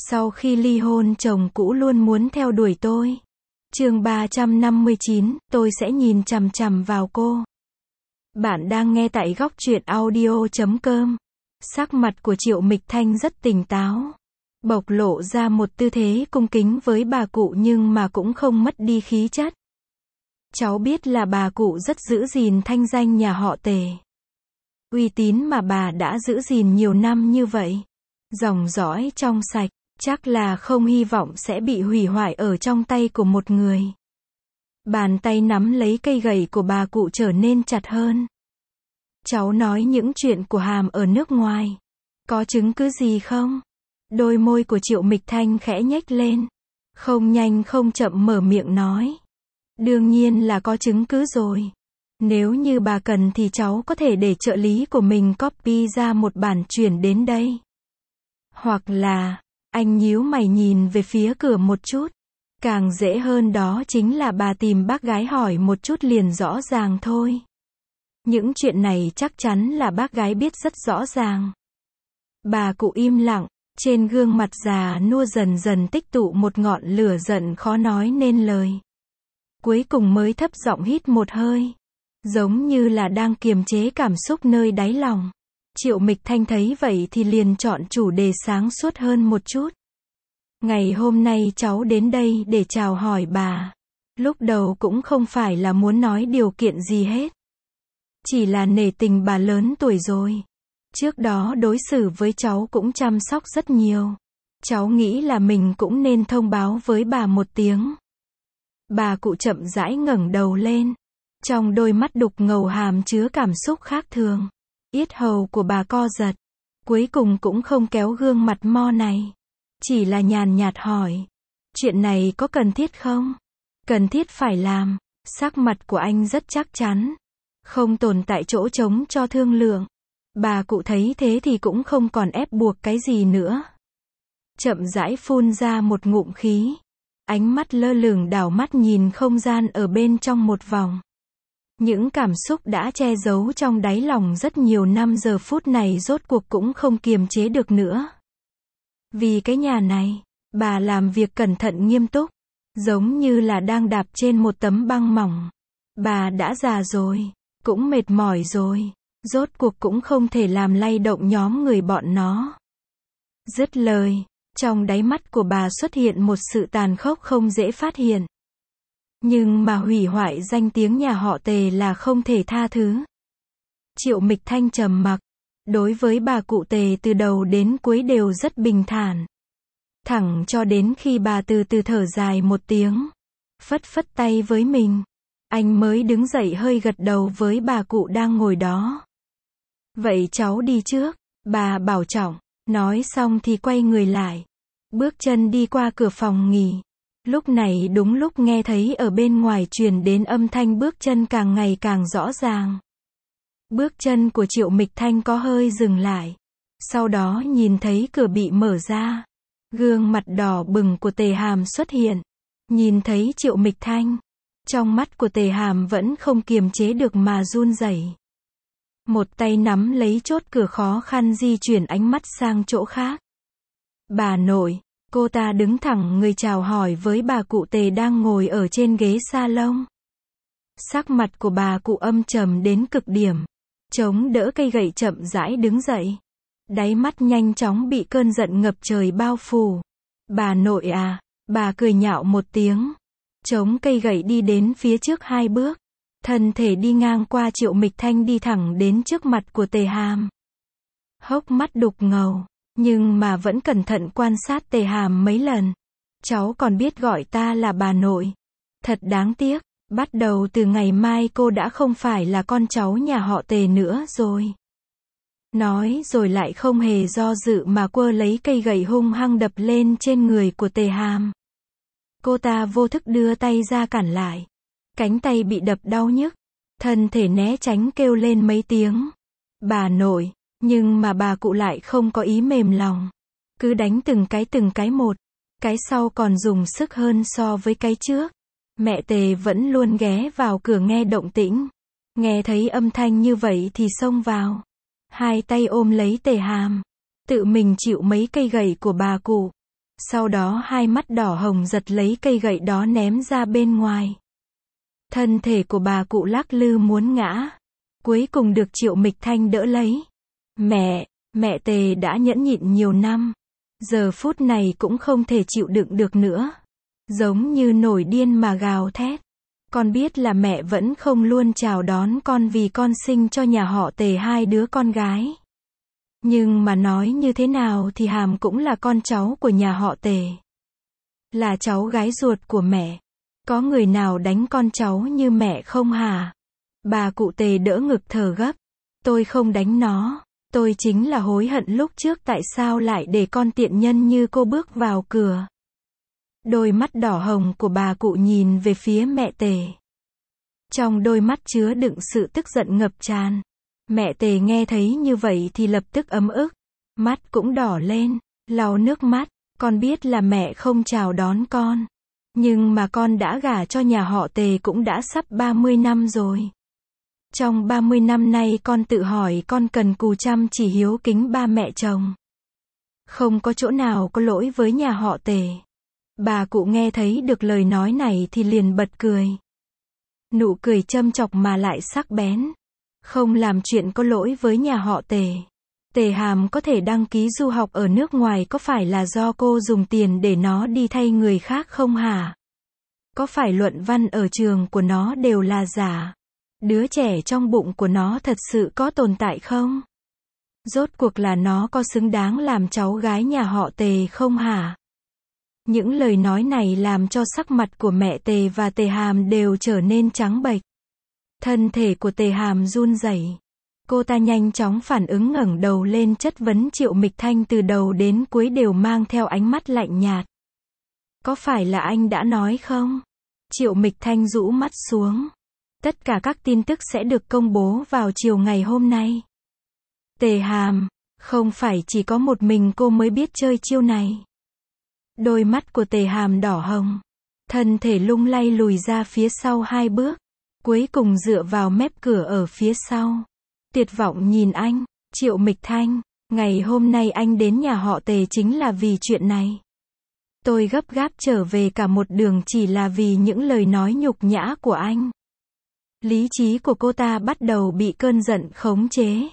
Sau khi ly hôn chồng cũ luôn muốn theo đuổi tôi. Chương 359, tôi sẽ nhìn chằm chằm vào cô. Bạn đang nghe tại góc truyện audio.com. Sắc mặt của Triệu Mịch Thanh rất tỉnh táo, bộc lộ ra một tư thế cung kính với bà cụ nhưng mà cũng không mất đi khí chất. Cháu biết là bà cụ rất giữ gìn thanh danh nhà họ Tề. Uy tín mà bà đã giữ gìn nhiều năm như vậy. Dòng dõi trong sạch, chắc là không hy vọng sẽ bị hủy hoại ở trong tay của một người. Bàn tay nắm lấy cây gậy của bà cụ trở nên chặt hơn. Cháu nói những chuyện của Hàm ở nước ngoài. Có chứng cứ gì không? Đôi môi của Triệu Mịch Thanh khẽ nhếch lên. Không nhanh không chậm mở miệng nói. Đương nhiên là có chứng cứ rồi. Nếu như bà cần thì cháu có thể để trợ lý của mình copy ra một bản chuyển đến đây. Hoặc là, anh nhíu mày nhìn về phía cửa một chút. Càng dễ hơn đó chính là bà tìm bác gái hỏi một chút liền rõ ràng thôi. Những chuyện này chắc chắn là bác gái biết rất rõ ràng. Bà cụ im lặng, trên gương mặt già nua dần dần tích tụ một ngọn lửa giận khó nói nên lời. Cuối cùng mới thấp giọng hít một hơi, giống như là đang kiềm chế cảm xúc nơi đáy lòng. Triệu Mịch Thanh thấy vậy thì liền chọn chủ đề sáng suốt hơn một chút. Ngày hôm nay cháu đến đây để chào hỏi bà. Lúc đầu cũng không phải là muốn nói điều kiện gì hết. Chỉ là nể tình bà lớn tuổi rồi. Trước đó đối xử với cháu cũng chăm sóc rất nhiều. Cháu nghĩ là mình cũng nên thông báo với bà một tiếng. Bà cụ chậm rãi ngẩng đầu lên. Trong đôi mắt đục ngầu hàm chứa cảm xúc khác thường. Yết hầu của bà co giật. Cuối cùng cũng không kéo gương mặt mo này. Chỉ là nhàn nhạt hỏi. Chuyện này có cần thiết không? Cần thiết phải làm. Sắc mặt của anh rất chắc chắn. Không tồn tại chỗ trống cho thương lượng. Bà cụ thấy thế thì cũng không còn ép buộc cái gì nữa. Chậm rãi phun ra một ngụm khí. Ánh mắt lơ lửng đảo mắt nhìn không gian ở bên trong một vòng. Những cảm xúc đã che giấu trong đáy lòng rất nhiều năm giờ phút này rốt cuộc cũng không kiềm chế được nữa. Vì cái nhà này, bà làm việc cẩn thận nghiêm túc, giống như là đang đạp trên một tấm băng mỏng. Bà đã già rồi, cũng mệt mỏi rồi, rốt cuộc cũng không thể làm lay động nhóm người bọn nó. Dứt lời, trong đáy mắt của bà xuất hiện một sự tàn khốc không dễ phát hiện. Nhưng mà hủy hoại danh tiếng nhà họ Tề là không thể tha thứ. Triệu Mịch Thanh trầm mặc. Đối với bà cụ Tề từ đầu đến cuối đều rất bình thản. Thẳng cho đến khi bà từ từ thở dài một tiếng. Phất phất tay với mình. Anh mới đứng dậy hơi gật đầu với bà cụ đang ngồi đó. Vậy cháu đi trước, bà bảo trọng. Nói xong thì quay người lại. Bước chân đi qua cửa phòng nghỉ. Lúc này đúng lúc nghe thấy ở bên ngoài truyền đến âm thanh bước chân càng ngày càng rõ ràng. Bước chân của Triệu Mịch Thanh có hơi dừng lại. Sau đó nhìn thấy cửa bị mở ra. Gương mặt đỏ bừng của Tề Hàm xuất hiện. Nhìn thấy Triệu Mịch Thanh. Trong mắt của Tề Hàm vẫn không kiềm chế được mà run rẩy. Một tay nắm lấy chốt cửa khó khăn di chuyển ánh mắt sang chỗ khác. Bà nội. Cô ta đứng thẳng người chào hỏi với bà cụ Tề đang ngồi ở trên ghế salon. Sắc mặt của bà cụ âm trầm đến cực điểm. Chống đỡ cây gậy chậm rãi đứng dậy. Đáy mắt nhanh chóng bị cơn giận ngập trời bao phủ. Bà nội à, bà cười nhạo một tiếng. Chống cây gậy đi đến phía trước 2 bước. Thân thể đi ngang qua Triệu Mịch Thanh đi thẳng đến trước mặt của Tề Hàm. Hốc mắt đục ngầu. Nhưng mà vẫn cẩn thận quan sát Tề Hàm mấy lần. Cháu còn biết gọi ta là bà nội. Thật đáng tiếc, bắt đầu từ ngày mai cô đã không phải là con cháu nhà họ Tề nữa rồi. Nói rồi lại không hề do dự mà quơ lấy cây gậy hung hăng đập lên trên người của Tề Hàm. Cô ta vô thức đưa tay ra cản lại. Cánh tay bị đập đau nhức. Thân thể né tránh kêu lên mấy tiếng. Bà nội. Nhưng mà bà cụ lại không có ý mềm lòng. Cứ đánh từng cái một. Cái sau còn dùng sức hơn so với cái trước. Mẹ Tề vẫn luôn ghé vào cửa nghe động tĩnh. Nghe thấy âm thanh như vậy thì xông vào. Hai tay ôm lấy Tề Hàm. Tự mình chịu mấy cây gậy của bà cụ. Sau đó hai mắt đỏ hồng giật lấy cây gậy đó ném ra bên ngoài. Thân thể của bà cụ lắc lư muốn ngã. Cuối cùng được Triệu Mịch Thanh đỡ lấy. Mẹ Tề đã nhẫn nhịn nhiều năm. Giờ phút này cũng không thể chịu đựng được nữa. Giống như nổi điên mà gào thét. Con biết là mẹ vẫn không luôn chào đón con vì con sinh cho nhà họ Tề 2 đứa con gái. Nhưng mà nói như thế nào thì Hàm cũng là con cháu của nhà họ Tề. Là cháu gái ruột của mẹ. Có người nào đánh con cháu như mẹ không hả? Bà cụ Tề đỡ ngực thở gấp. Tôi không đánh nó. Tôi chính là hối hận lúc trước tại sao lại để con tiện nhân như cô bước vào cửa. Đôi mắt đỏ hồng của bà cụ nhìn về phía mẹ Tề. Trong đôi mắt chứa đựng sự tức giận ngập tràn. Mẹ Tề nghe thấy như vậy thì lập tức ấm ức. Mắt cũng đỏ lên, lau nước mắt. Con biết là mẹ không chào đón con. Nhưng mà con đã gả cho nhà họ Tề cũng đã sắp 30 năm rồi. Trong 30 năm nay con tự hỏi con cần cù chăm chỉ hiếu kính ba mẹ chồng. Không có chỗ nào có lỗi với nhà họ Tề. Bà cụ nghe thấy được lời nói này thì liền bật cười. Nụ cười châm chọc mà lại sắc bén. Không làm chuyện có lỗi với nhà họ Tề. Tề Hàm có thể đăng ký du học ở nước ngoài có phải là do cô dùng tiền để nó đi thay người khác không hả? Có phải luận văn ở trường của nó đều là giả? Đứa trẻ trong bụng của nó thật sự có tồn tại không? Rốt cuộc là nó có xứng đáng làm cháu gái nhà họ Tề không hả? Những lời nói này làm cho sắc mặt của mẹ Tề và Tề Hàm đều trở nên trắng bệch. Thân thể của Tề Hàm run rẩy. Cô ta nhanh chóng phản ứng ngẩng đầu lên chất vấn Triệu Mịch Thanh từ đầu đến cuối đều mang theo ánh mắt lạnh nhạt. Có phải là anh đã nói không? Triệu Mịch Thanh rũ mắt xuống. Tất cả các tin tức sẽ được công bố vào chiều ngày hôm nay. Tề Hàm, không phải chỉ có một mình cô mới biết chơi chiêu này. Đôi mắt của Tề Hàm đỏ hồng. Thân thể lung lay lùi ra phía sau 2 bước. Cuối cùng dựa vào mép cửa ở phía sau. Tuyệt vọng nhìn anh. Triệu Mịch Thanh, ngày hôm nay anh đến nhà họ Tề chính là vì chuyện này. Tôi gấp gáp trở về cả một đường chỉ là vì những lời nói nhục nhã của anh. Lý trí của cô ta bắt đầu bị cơn giận khống chế.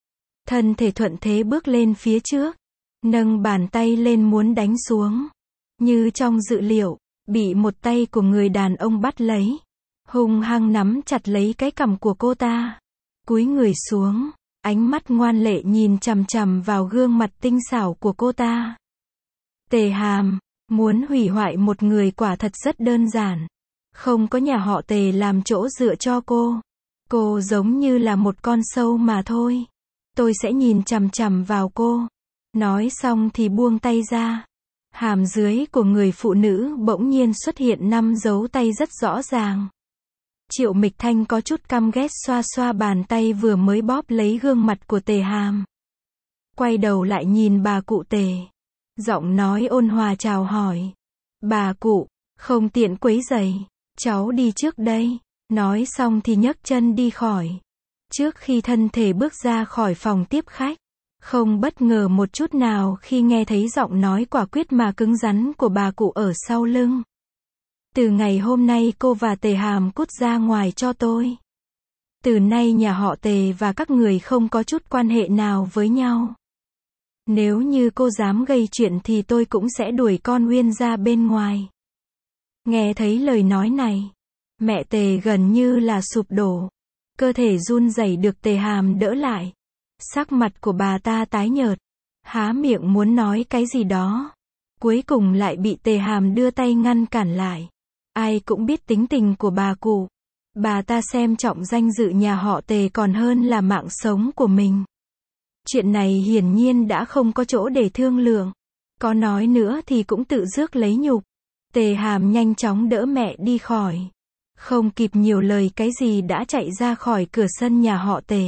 Thân thể thuận thế bước lên phía trước. Nâng bàn tay lên muốn đánh xuống. Như trong dự liệu, bị một tay của người đàn ông bắt lấy. Hung hăng nắm chặt lấy cái cằm của cô ta. Cúi người xuống, ánh mắt ngoan lệ nhìn chằm chằm vào gương mặt tinh xảo của cô ta. Tề Hàm, muốn hủy hoại một người quả thật rất đơn giản. Không có nhà họ Tề làm chỗ dựa cho cô. Cô giống như là một con sâu mà thôi. Tôi sẽ nhìn chằm chằm vào cô. Nói xong thì buông tay ra. Hàm dưới của người phụ nữ bỗng nhiên xuất hiện 5 dấu tay rất rõ ràng. Triệu Mịch Thanh có chút căm ghét xoa xoa bàn tay vừa mới bóp lấy gương mặt của Tề Hàm. Quay đầu lại nhìn bà cụ Tề. Giọng nói ôn hòa chào hỏi. Bà cụ, không tiện quấy rầy. Cháu đi trước đây. Nói xong thì nhấc chân đi khỏi. Trước khi thân thể bước ra khỏi phòng tiếp khách. Không bất ngờ một chút nào khi nghe thấy giọng nói quả quyết mà cứng rắn của bà cụ ở sau lưng. Từ ngày hôm nay cô và Tề Hàm cút ra ngoài cho tôi. Từ nay nhà họ Tề và các người không có chút quan hệ nào với nhau. Nếu như cô dám gây chuyện thì tôi cũng sẽ đuổi con Uyên ra bên ngoài. Nghe thấy lời nói này, mẹ Tề gần như là sụp đổ. Cơ thể run rẩy được Tề Hàm đỡ lại. Sắc mặt của bà ta tái nhợt. Há miệng muốn nói cái gì đó. Cuối cùng lại bị Tề Hàm đưa tay ngăn cản lại. Ai cũng biết tính tình của bà cụ. Bà ta xem trọng danh dự nhà họ Tề còn hơn là mạng sống của mình. Chuyện này hiển nhiên đã không có chỗ để thương lượng. Có nói nữa thì cũng tự rước lấy nhục. Tề Hàm nhanh chóng đỡ mẹ đi khỏi. Không kịp nhiều lời cái gì đã chạy ra khỏi cửa sân nhà họ Tề.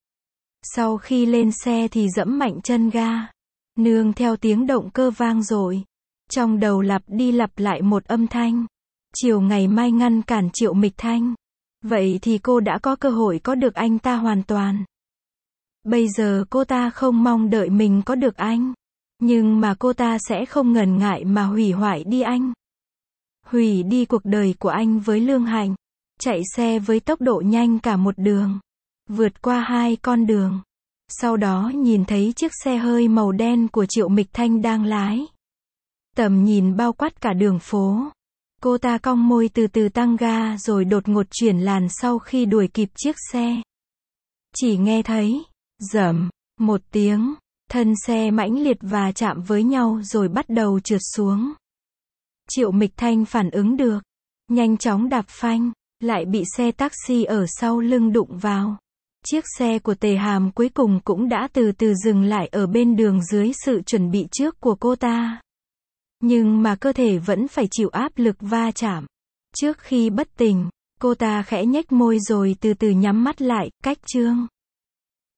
Sau khi lên xe thì giẫm mạnh chân ga. Nương theo tiếng động cơ vang dội. Trong đầu lặp đi lặp lại một âm thanh. Chiều ngày mai ngăn cản Triệu Mịch Thanh. Vậy thì cô đã có cơ hội có được anh ta hoàn toàn. Bây giờ cô ta không mong đợi mình có được anh. Nhưng mà cô ta sẽ không ngần ngại mà hủy hoại đi anh. Hủy đi cuộc đời của anh với Lương Hạnh. Chạy xe với tốc độ nhanh cả một đường. Vượt qua 2 con đường. Sau đó nhìn thấy chiếc xe hơi màu đen của Triệu Mịch Thanh đang lái. Tầm nhìn bao quát cả đường phố. Cô ta cong môi từ từ tăng ga rồi đột ngột chuyển làn sau khi đuổi kịp chiếc xe. Chỉ nghe thấy rầm một tiếng, thân xe mãnh liệt va chạm với nhau rồi bắt đầu trượt xuống. Triệu Mịch Thanh phản ứng được, nhanh chóng đạp phanh, lại bị xe taxi ở sau lưng đụng vào. Chiếc xe của Tề Hàm cuối cùng cũng đã từ từ dừng lại ở bên đường dưới sự chuẩn bị trước của cô ta. Nhưng mà cơ thể vẫn phải chịu áp lực va chạm. Trước khi bất tỉnh, cô ta khẽ nhếch môi rồi từ từ nhắm mắt lại, cách chương.